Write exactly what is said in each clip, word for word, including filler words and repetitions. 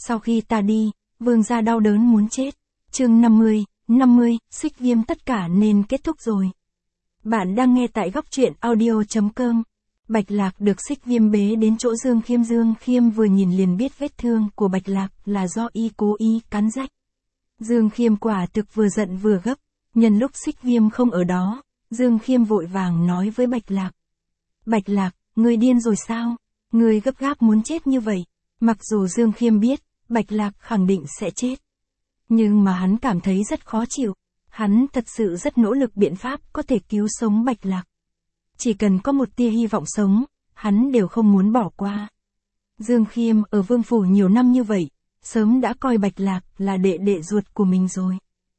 Sau khi ta đi, vương gia đau đớn muốn chết. Chương năm mươi, năm mươi, Xích Viêm tất cả nên kết thúc rồi. Bạn đang nghe tại góc truyện audio chấm com. Bạch Lạc được Xích Viêm bế đến chỗ Dương Khiêm. Dương Khiêm vừa nhìn liền biết vết thương của Bạch Lạc là do y cố ý cắn rách. Dương Khiêm quả thực vừa giận vừa gấp, nhân lúc Xích Viêm không ở đó, Dương Khiêm vội vàng nói với Bạch Lạc. Bạch Lạc, ngươi điên rồi sao? Ngươi gấp gáp muốn chết như vậy. Mặc dù Dương Khiêm biết, Bạch Lạc khẳng định sẽ chết. Nhưng mà hắn cảm thấy rất khó chịu. Hắn thật sự rất nỗ lực biện pháp có thể cứu sống Bạch Lạc. Chỉ cần có một tia hy vọng sống, hắn đều không muốn bỏ qua. Dương Khiêm ở Vương Phủ nhiều năm như vậy, sớm đã coi Bạch Lạc là đệ đệ ruột của mình rồi.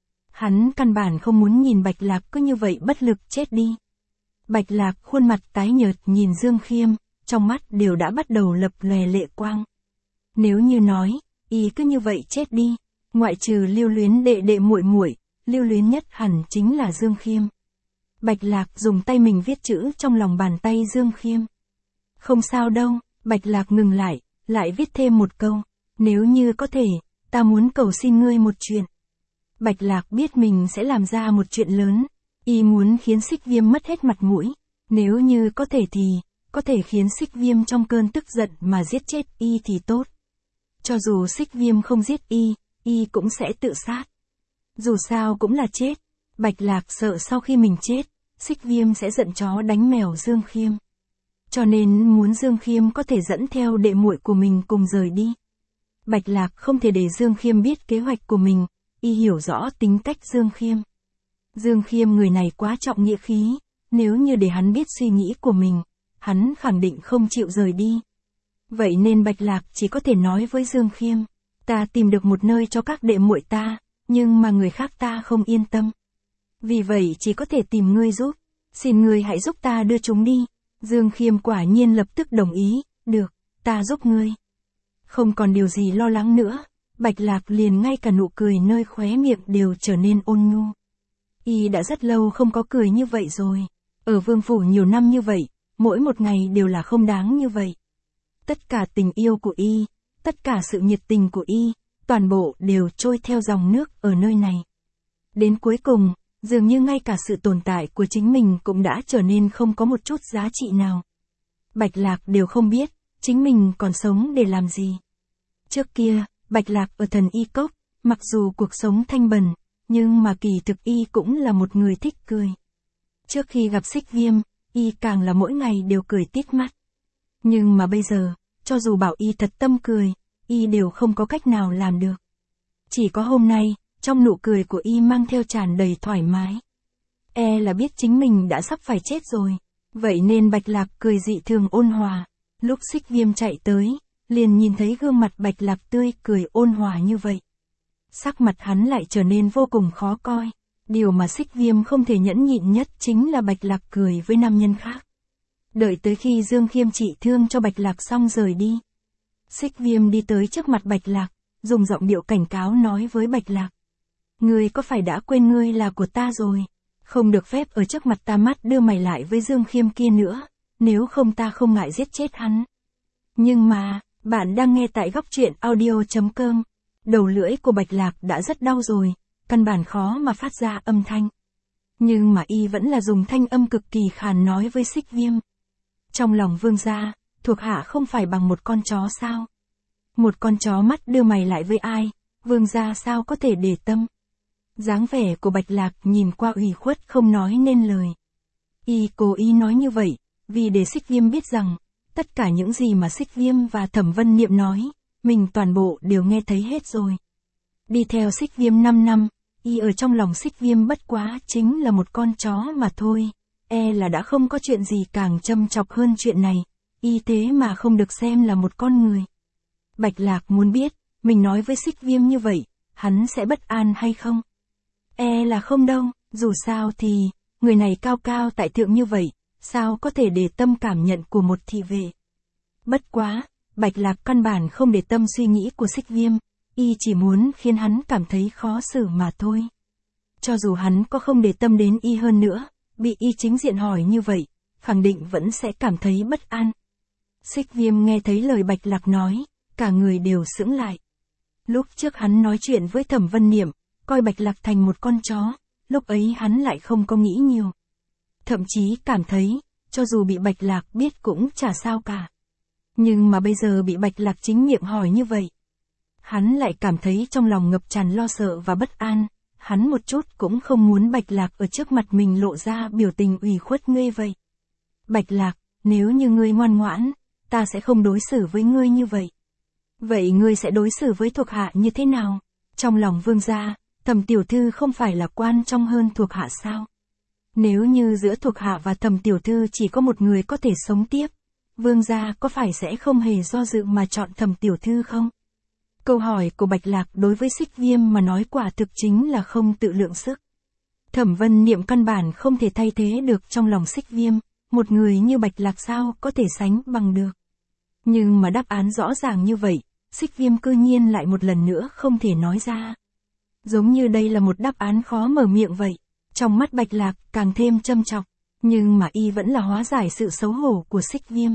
Hắn căn bản không muốn nhìn Bạch Lạc cứ như vậy bất lực chết đi. Bạch Lạc khuôn mặt tái nhợt nhìn Dương Khiêm, trong mắt đều đã bắt đầu lập lòe lệ quang. Nếu như nói, y cứ như vậy chết đi, ngoại trừ lưu luyến đệ đệ muội muội, lưu luyến nhất hẳn chính là Dương Khiêm. Bạch Lạc dùng tay mình viết chữ trong lòng bàn tay Dương Khiêm. Không sao đâu, Bạch Lạc ngừng lại, lại viết thêm một câu. Nếu như có thể, ta muốn cầu xin ngươi một chuyện. Bạch Lạc biết mình sẽ làm ra một chuyện lớn, y muốn khiến Xích Viêm mất hết mặt mũi. Nếu như có thể thì, có thể khiến Xích Viêm trong cơn tức giận mà giết chết y thì tốt. Cho dù Xích Viêm không giết y, y cũng sẽ tự sát. Dù sao cũng là chết. Bạch Lạc sợ sau khi mình chết, Xích Viêm sẽ giận chó đánh mèo Dương Khiêm. Cho nên muốn Dương Khiêm có thể dẫn theo đệ muội của mình cùng rời đi. Bạch Lạc không thể để Dương Khiêm biết kế hoạch của mình, y hiểu rõ tính cách Dương Khiêm. Dương Khiêm người này quá trọng nghĩa khí, nếu như để hắn biết suy nghĩ của mình, hắn khẳng định không chịu rời đi. Vậy nên Bạch Lạc chỉ có thể nói với Dương Khiêm, ta tìm được một nơi cho các đệ muội ta, nhưng mà người khác ta không yên tâm. Vì vậy chỉ có thể tìm ngươi giúp, xin ngươi hãy giúp ta đưa chúng đi. Dương Khiêm quả nhiên lập tức đồng ý, được, ta giúp ngươi. Không còn điều gì lo lắng nữa, Bạch Lạc liền ngay cả nụ cười nơi khóe miệng đều trở nên ôn nhu. Y đã rất lâu không có cười như vậy rồi, ở Vương Phủ nhiều năm như vậy, mỗi một ngày đều là không đáng như vậy. Tất cả tình yêu của y, tất cả sự nhiệt tình của y, toàn bộ đều trôi theo dòng nước ở nơi này. Đến cuối cùng, dường như ngay cả sự tồn tại của chính mình cũng đã trở nên không có một chút giá trị nào. Bạch Lạc đều không biết, chính mình còn sống để làm gì. Trước kia, Bạch Lạc ở Thần Y Cốc, mặc dù cuộc sống thanh bần, nhưng mà kỳ thực y cũng là một người thích cười. Trước khi gặp Xích Viêm, y càng là mỗi ngày đều cười tít mắt. Nhưng mà bây giờ, cho dù bảo y thật tâm cười, y đều không có cách nào làm được. Chỉ có hôm nay, trong nụ cười của y mang theo tràn đầy thoải mái. E là biết chính mình đã sắp phải chết rồi. Vậy nên Bạch Lạc cười dị thường ôn hòa. Lúc Xích Viêm chạy tới, liền nhìn thấy gương mặt Bạch Lạc tươi cười ôn hòa như vậy. Sắc mặt hắn lại trở nên vô cùng khó coi. Điều mà Xích Viêm không thể nhẫn nhịn nhất chính là Bạch Lạc cười với nam nhân khác. Đợi tới khi Dương Khiêm trị thương cho Bạch Lạc xong rời đi. Xích Viêm đi tới trước mặt Bạch Lạc, dùng giọng điệu cảnh cáo nói với Bạch Lạc. Ngươi có phải đã quên ngươi là của ta rồi? Không được phép ở trước mặt ta mắt đưa mày lại với Dương Khiêm kia nữa, nếu không ta không ngại giết chết hắn. Nhưng mà, bạn đang nghe tại góc truyện audio chấm com. Đầu lưỡi của Bạch Lạc đã rất đau rồi, căn bản khó mà phát ra âm thanh. Nhưng mà y vẫn là dùng thanh âm cực kỳ khàn nói với Xích Viêm. Trong lòng vương gia, thuộc hạ không phải bằng một con chó sao? Một con chó mắt đưa mày lại với ai, vương gia sao có thể để tâm? Dáng vẻ của Bạch Lạc nhìn qua ủy khuất không nói nên lời. Y cố ý nói như vậy, vì để Xích Viêm biết rằng, tất cả những gì mà Xích Viêm và Thẩm Vân Niệm nói, mình toàn bộ đều nghe thấy hết rồi. Đi theo Xích Viêm năm năm, y ở trong lòng Xích Viêm bất quá chính là một con chó mà thôi. E là đã không có chuyện gì càng châm chọc hơn chuyện này, y thế mà không được xem là một con người. Bạch Lạc muốn biết, mình nói với Xích Viêm như vậy, hắn sẽ bất an hay không? E là không đâu, dù sao thì, người này cao cao tại thượng như vậy, sao có thể để tâm cảm nhận của một thị vệ. Bất quá, Bạch Lạc căn bản không để tâm suy nghĩ của Xích Viêm, y chỉ muốn khiến hắn cảm thấy khó xử mà thôi. Cho dù hắn có không để tâm đến y hơn nữa, bị y chính diện hỏi như vậy, khẳng định vẫn sẽ cảm thấy bất an. Xích Viêm nghe thấy lời Bạch Lạc nói, cả người đều sững lại. Lúc trước hắn nói chuyện với Thẩm Vân Niệm, coi Bạch Lạc thành một con chó, lúc ấy hắn lại không có nghĩ nhiều. Thậm chí cảm thấy, cho dù bị Bạch Lạc biết cũng chả sao cả. Nhưng mà bây giờ bị Bạch Lạc chính miệng hỏi như vậy. Hắn lại cảm thấy trong lòng ngập tràn lo sợ và bất an, hắn một chút cũng không muốn Bạch Lạc ở trước mặt mình lộ ra biểu tình ủy khuất ngươi vậy. Bạch Lạc, nếu như ngươi ngoan ngoãn, ta sẽ không đối xử với ngươi như vậy. Vậy ngươi sẽ đối xử với thuộc hạ như thế nào? Trong lòng Vương gia, Thẩm tiểu thư không phải là quan trọng hơn thuộc hạ sao? Nếu như giữa thuộc hạ và Thẩm tiểu thư chỉ có một người có thể sống tiếp, Vương gia có phải sẽ không hề do dự mà chọn Thẩm tiểu thư không? Câu hỏi của Bạch Lạc đối với Xích Viêm mà nói quả thực chính là không tự lượng sức. Thẩm Vân Niệm căn bản không thể thay thế được trong lòng Xích Viêm, một người như Bạch Lạc sao có thể sánh bằng được. Nhưng mà đáp án rõ ràng như vậy, Xích Viêm cư nhiên lại một lần nữa không thể nói ra. Giống như đây là một đáp án khó mở miệng vậy. Trong mắt Bạch Lạc càng thêm châm chọc, nhưng mà y vẫn là hóa giải sự xấu hổ của Xích Viêm.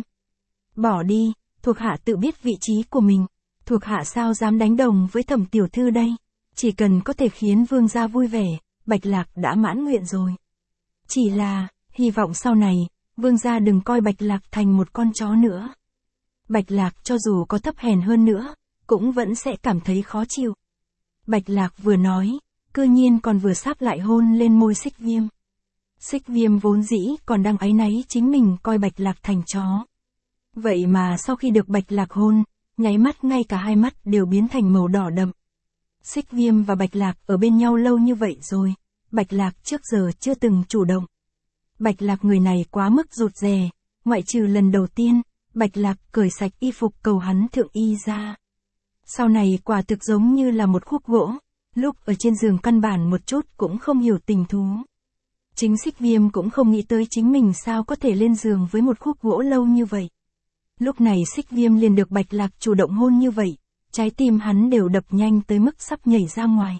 Bỏ đi, thuộc hạ tự biết vị trí của mình, thuộc hạ sao dám đánh đồng với Thẩm tiểu thư đây, chỉ cần có thể khiến Vương gia vui vẻ, Bạch Lạc đã mãn nguyện rồi. Chỉ là, hy vọng sau này, Vương gia đừng coi Bạch Lạc thành một con chó nữa. Bạch Lạc cho dù có thấp hèn hơn nữa, cũng vẫn sẽ cảm thấy khó chịu. Bạch Lạc vừa nói, cư nhiên còn vừa sáp lại hôn lên môi Xích Viêm. Xích Viêm vốn dĩ còn đang áy náy chính mình coi Bạch Lạc thành chó. Vậy mà sau khi được Bạch Lạc hôn, nháy mắt ngay cả hai mắt đều biến thành màu đỏ đậm. Xích Viêm và Bạch Lạc ở bên nhau lâu như vậy rồi, Bạch Lạc trước giờ chưa từng chủ động. Bạch Lạc người này quá mức rụt rè, ngoại trừ lần đầu tiên, Bạch Lạc cởi sạch y phục cầu hắn thượng y ra. Sau này quả thực giống như là một khúc gỗ, lúc ở trên giường căn bản một chút cũng không hiểu tình thú. Chính Xích Viêm cũng không nghĩ tới chính mình sao có thể lên giường với một khúc gỗ lâu như vậy. Lúc này Xích Viêm liền được Bạch Lạc chủ động hôn như vậy, trái tim hắn đều đập nhanh tới mức sắp nhảy ra ngoài.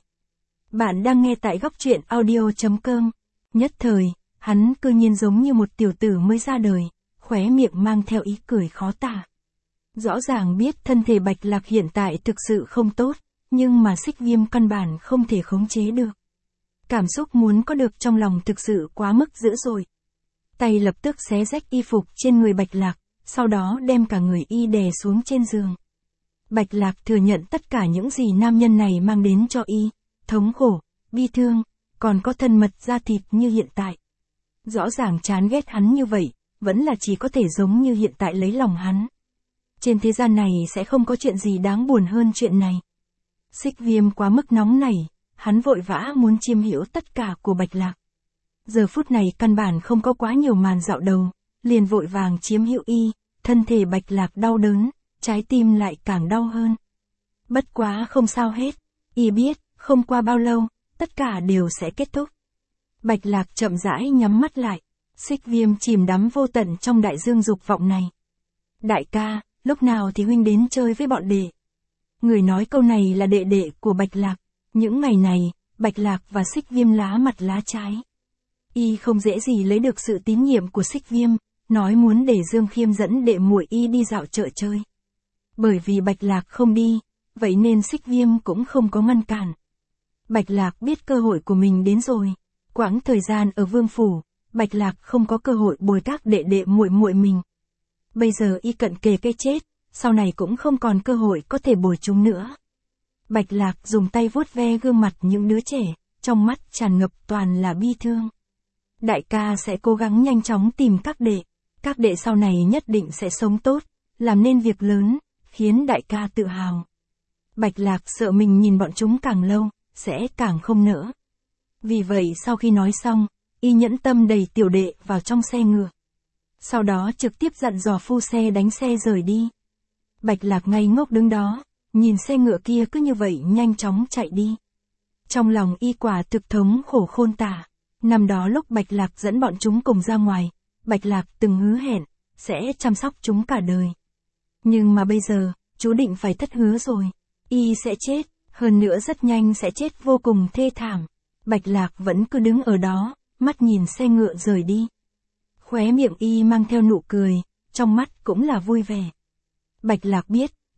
Bạn đang nghe tại góc truyện audio chấm com. Nhất thời, hắn cư nhiên giống như một tiểu tử mới ra đời, khóe miệng mang theo ý cười khó tả. Rõ ràng biết thân thể Bạch Lạc hiện tại thực sự không tốt, nhưng mà Xích Viêm căn bản không thể khống chế được. Cảm xúc muốn có được trong lòng thực sự quá mức dữ dội. Tay lập tức xé rách y phục trên người Bạch Lạc, sau đó đem cả người y đè xuống trên giường. Bạch Lạc thừa nhận tất cả những gì nam nhân này mang đến cho y, thống khổ, bi thương, còn có thân mật da thịt như hiện tại. Rõ ràng chán ghét hắn như vậy, vẫn là chỉ có thể giống như hiện tại lấy lòng hắn. Trên thế gian này sẽ không có chuyện gì đáng buồn hơn chuyện này. Xích Viêm quá mức nóng nảy, hắn vội vã muốn chiêm hữu tất cả của Bạch Lạc. Giờ phút này căn bản không có quá nhiều màn dạo đầu, liền vội vàng chiếm hữu y, thân thể Bạch Lạc đau đớn, trái tim lại càng đau hơn. Bất quá không sao hết, y biết, không qua bao lâu, tất cả đều sẽ kết thúc. Bạch Lạc chậm rãi nhắm mắt lại, Xích Viêm chìm đắm vô tận trong đại dương dục vọng này. Đại ca, lúc nào thì huynh đến chơi với bọn đệ? Người nói câu này là đệ đệ của Bạch Lạc. Những ngày này, Bạch Lạc và Xích Viêm lá mặt lá trái. Y không dễ gì lấy được sự tín nhiệm của Xích Viêm, nói muốn để Dương Khiêm dẫn đệ muội y đi dạo chợ chơi. Bởi vì Bạch Lạc không đi, vậy nên Xích Viêm cũng không có ngăn cản. Bạch Lạc biết cơ hội của mình đến rồi. Quãng thời gian ở Vương Phủ, Bạch Lạc không có cơ hội bồi các đệ đệ muội muội mình. Bây giờ y cận kề cái chết, sau này cũng không còn cơ hội có thể bồi chúng nữa. Bạch Lạc dùng tay vuốt ve gương mặt những đứa trẻ, trong mắt tràn ngập toàn là bi thương. Đại ca sẽ cố gắng nhanh chóng tìm các đệ, các đệ sau này nhất định sẽ sống tốt, làm nên việc lớn, khiến đại ca tự hào. Bạch Lạc sợ mình nhìn bọn chúng càng lâu, sẽ càng không nỡ. Vì vậy sau khi nói xong, y nhẫn tâm đẩy tiểu đệ vào trong xe ngựa. Sau đó trực tiếp dặn dò phu xe đánh xe rời đi. Bạch Lạc ngây ngốc đứng đó, nhìn xe ngựa kia cứ như vậy nhanh chóng chạy đi. Trong lòng y quả thực thống khổ khôn tả. Năm đó lúc Bạch Lạc dẫn bọn chúng cùng ra ngoài, Bạch Lạc từng hứa hẹn, sẽ chăm sóc chúng cả đời. Nhưng mà bây giờ, chú định phải thất hứa rồi. Y sẽ chết, hơn nữa rất nhanh sẽ chết vô cùng thê thảm. Bạch Lạc vẫn cứ đứng ở đó, mắt nhìn xe ngựa rời đi. Khóe miệng y mang theo nụ cười, trong mắt cũng là vui vẻ. Bạch Lạc biết,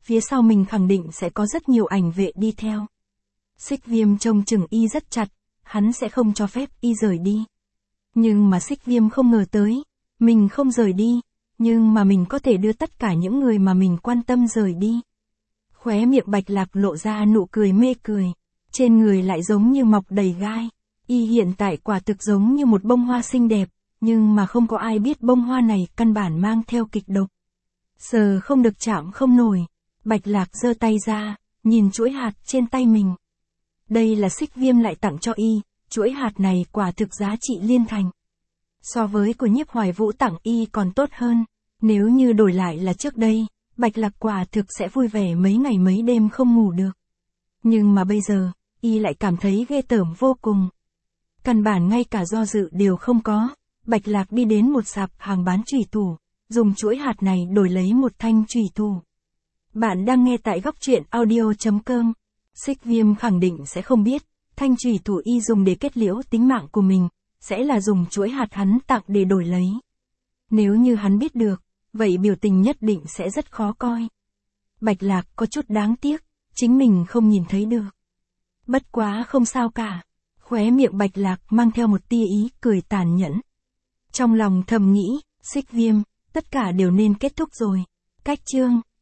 phía sau mình khẳng định sẽ có rất nhiều ảnh vệ đi theo. Xích Viêm trông chừng y rất chặt, hắn sẽ không cho phép y rời đi. Nhưng mà Xích Viêm không ngờ tới, mình không rời đi, nhưng mà mình có thể đưa tất cả những người mà mình quan tâm rời đi. Khóe miệng Bạch Lạc lộ ra nụ cười mê cười, trên người lại giống như mọc đầy gai. Y hiện tại quả thực giống như một bông hoa xinh đẹp, nhưng mà không có ai biết bông hoa này căn bản mang theo kịch độc. Sờ không được chạm không nổi. Bạch Lạc giơ tay ra, nhìn chuỗi hạt trên tay mình. Đây là Xích Viêm lại tặng cho y, chuỗi hạt này quả thực giá trị liên thành. So với của Nhiếp Hoài Vũ tặng y còn tốt hơn, nếu như đổi lại là trước đây, Bạch Lạc quả thực sẽ vui vẻ mấy ngày mấy đêm không ngủ được. Nhưng mà bây giờ, y lại cảm thấy ghê tởm vô cùng. Căn bản ngay cả do dự đều không có, Bạch Lạc đi đến một sạp hàng bán chùy thủ, dùng chuỗi hạt này đổi lấy một thanh chùy thủ. Bạn đang nghe tại góc truyện audio chấm com. Xích Viêm khẳng định sẽ không biết, thanh chùy thủ y dùng để kết liễu tính mạng của mình, sẽ là dùng chuỗi hạt hắn tặng để đổi lấy. Nếu như hắn biết được, vậy biểu tình nhất định sẽ rất khó coi. Bạch Lạc có chút đáng tiếc, chính mình không nhìn thấy được. Bất quá không sao cả. Khóe miệng Bạch Lạc mang theo một tia ý cười tàn nhẫn. Trong lòng thầm nghĩ, Xích Viêm, tất cả đều nên kết thúc rồi. Cách chương